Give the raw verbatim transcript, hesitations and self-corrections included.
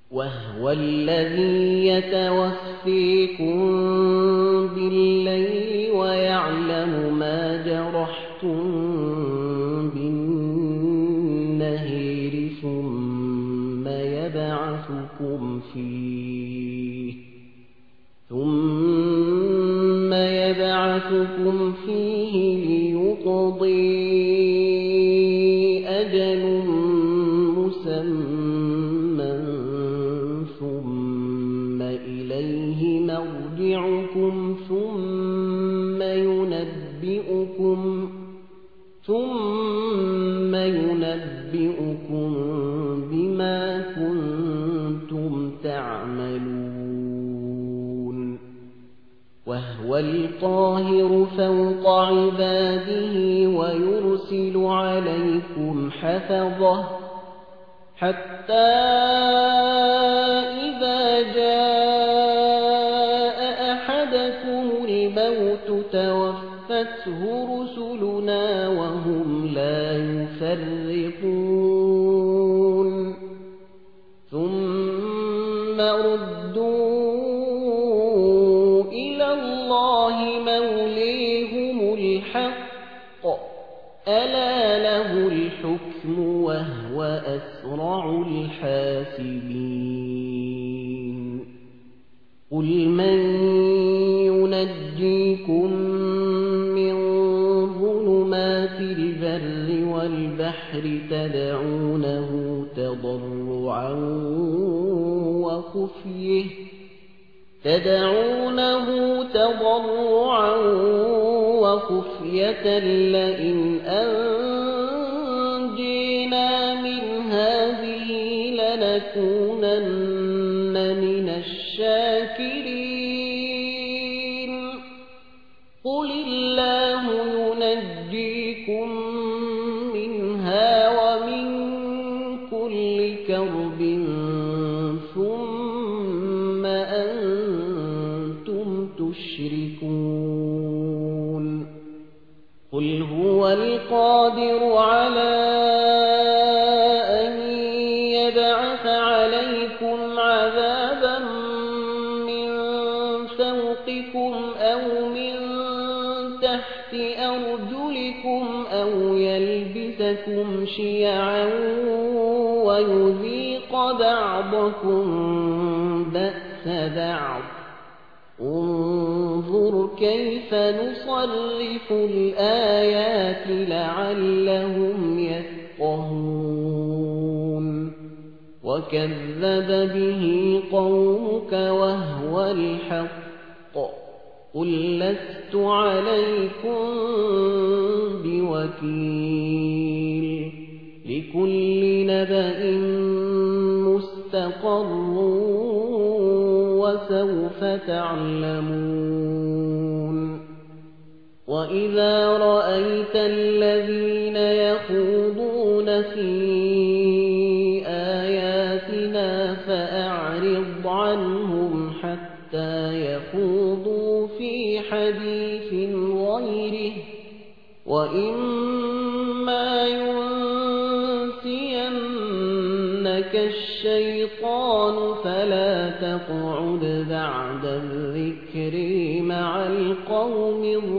وهو الذي يتوفيكم بالليل ويعلم ما جرحتم بالنهار ثم يبعثكم فيه ثم يبعثكم فيه ليقضي أجل مسمى ثم إليه مرجعكم ثم ينبئكم ثم ينبئكم بما كنتم تعملون وهو القاهر فوق عباده ويرسل عليكم حفظه حتى إذا جاء أحدكم الموت توفته رسلنا وهم لا يفرطون ثم ردوا إلى الله موليهم الحق ألا له الحكم وهو أسرع الحاسبين قل من ينجيكم من ظلمات البر والبحر تدعونه تضرعا وخفيه تدعونه تضرعا وخفية لئن أنجينا من هذه لنكونن من الشاكرين قل الله ينجيكم منها ومن كل كرب ثم أنتم تشركون قل هو القادر على أن يبعث عليكم عذابا من فوقكم أو من تحت أرجلكم أو يلبسكم شيعا ويذيق بعضكم بأس بعض انظر كيف نصرف الآيات لعلهم يفقهون وكذب به قومك وهو الحق قل لست عليكم بوكيل لكل نبأ مستقر وسوف تعلمون وإذا رأيت الذين يخوضون في آياتنا فأعرض عنهم حتى يخوضوا في حديث غيره وإما ينسينك الشيطان فلا تقعد بعد الذكر مع القوم الظالمين